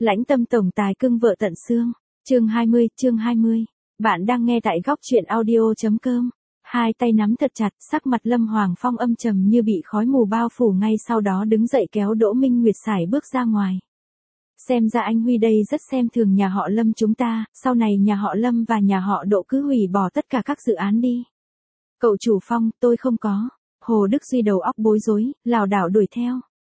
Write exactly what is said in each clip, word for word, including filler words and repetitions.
Lãnh tâm tổng tài cưng vợ tận xương. Chương hai mươi, chương hai mươi. Bạn đang nghe tại góc truyện audio.com. Hai tay nắm thật chặt, sắc mặt Lâm Hoàng Phong âm trầm như bị khói mù bao phủ, ngay sau đó đứng dậy kéo Đỗ Minh Nguyệt sải bước ra ngoài. Xem ra anh Huy đây rất xem thường nhà họ Lâm chúng ta, sau này nhà họ Lâm và nhà họ Đỗ cứ hủy bỏ tất cả các dự án đi. Cậu chủ Phong, tôi không có. Hồ Đức Duy đầu óc bối rối, lảo đảo đuổi theo.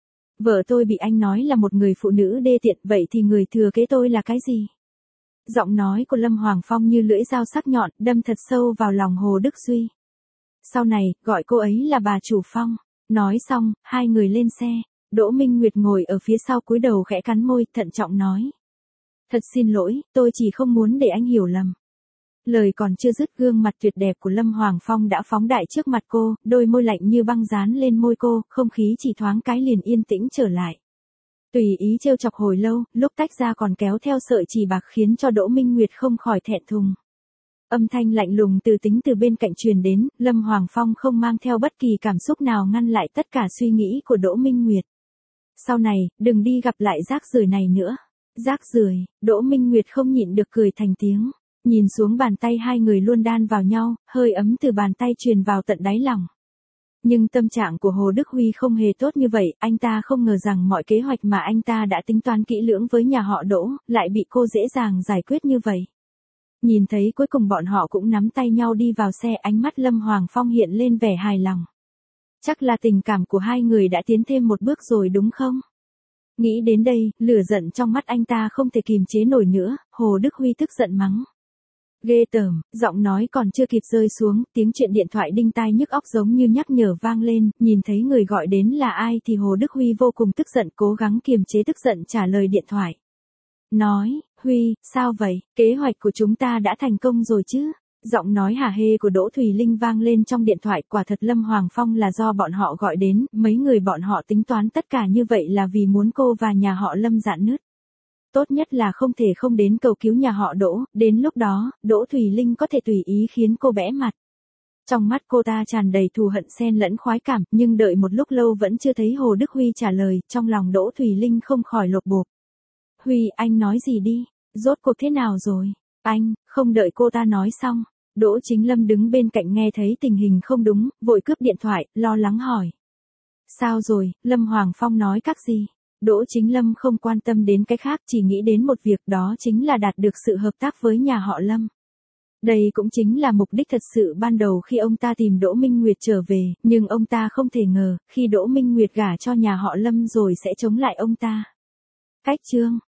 Vợ tôi bị anh nói là một người phụ nữ đê tiện, vậy thì người thừa kế tôi là cái gì? Giọng nói của Lâm Hoàng Phong như lưỡi dao sắc nhọn, đâm thật sâu vào lòng Hồ Đức Duy. Sau này, gọi cô ấy là bà chủ Phong. Nói xong, hai người lên xe. Đỗ Minh Nguyệt ngồi ở phía sau cúi đầu khẽ cắn môi, thận trọng nói. Thật xin lỗi, tôi chỉ không muốn để anh hiểu lầm. Lời còn chưa dứt, gương mặt tuyệt đẹp của Lâm Hoàng Phong đã phóng đại trước mặt cô, đôi môi lạnh như băng dán lên môi cô, không khí chỉ thoáng cái liền yên tĩnh trở lại. Tùy ý trêu chọc hồi lâu, lúc tách ra còn kéo theo sợi chỉ bạc khiến cho Đỗ Minh Nguyệt không khỏi thẹn thùng. Âm thanh lạnh lùng từ tính từ bên cạnh truyền đến, Lâm Hoàng Phong không mang theo bất kỳ cảm xúc nào ngăn lại tất cả suy nghĩ của Đỗ Minh Nguyệt. Sau này, đừng đi gặp lại rác rưởi này nữa. Rác rưởi, Đỗ Minh Nguyệt không nhịn được cười thành tiếng. Nhìn xuống bàn tay hai người luôn đan vào nhau, hơi ấm từ bàn tay truyền vào tận đáy lòng. Nhưng tâm trạng của Hồ Đức Huy không hề tốt như vậy, anh ta không ngờ rằng mọi kế hoạch mà anh ta đã tính toán kỹ lưỡng với nhà họ Đỗ, lại bị cô dễ dàng giải quyết như vậy. Nhìn thấy cuối cùng bọn họ cũng nắm tay nhau đi vào xe, ánh mắt Lâm Hoàng Phong hiện lên vẻ hài lòng. Chắc là tình cảm của hai người đã tiến thêm một bước rồi đúng không? Nghĩ đến đây, lửa giận trong mắt anh ta không thể kìm chế nổi nữa, Hồ Đức Huy tức giận mắng. Ghê tởm, giọng nói còn chưa kịp rơi xuống, tiếng chuyện điện thoại đinh tai nhức óc giống như nhắc nhở vang lên, nhìn thấy người gọi đến là ai thì Hồ Đức Huy vô cùng tức giận, cố gắng kiềm chế tức giận trả lời điện thoại. Nói, Huy, sao vậy, kế hoạch của chúng ta đã thành công rồi chứ? Giọng nói hả hê của Đỗ Thùy Linh vang lên trong điện thoại, quả thật Lâm Hoàng Phong là do bọn họ gọi đến, mấy người bọn họ tính toán tất cả như vậy là vì muốn cô và nhà họ Lâm rạn nứt. Tốt nhất là không thể không đến cầu cứu nhà họ Đỗ, đến lúc đó, Đỗ Thùy Linh có thể tùy ý khiến cô bẽ mặt. Trong mắt cô ta tràn đầy thù hận xen lẫn khoái cảm, nhưng đợi một lúc lâu vẫn chưa thấy Hồ Đức Huy trả lời, trong lòng Đỗ Thùy Linh không khỏi lột bột. Huy, anh nói gì đi, rốt cuộc thế nào rồi? Anh, không đợi cô ta nói xong, Đỗ Chính Lâm đứng bên cạnh nghe thấy tình hình không đúng, vội cướp điện thoại, lo lắng hỏi. Sao rồi, Lâm Hoàng Phong nói các gì? Đỗ Chính Lâm không quan tâm đến cái khác, chỉ nghĩ đến một việc, đó chính là đạt được sự hợp tác với nhà họ Lâm. Đây cũng chính là mục đích thật sự ban đầu khi ông ta tìm Đỗ Minh Nguyệt trở về, nhưng ông ta không thể ngờ, khi Đỗ Minh Nguyệt gả cho nhà họ Lâm rồi sẽ chống lại ông ta. Cách chương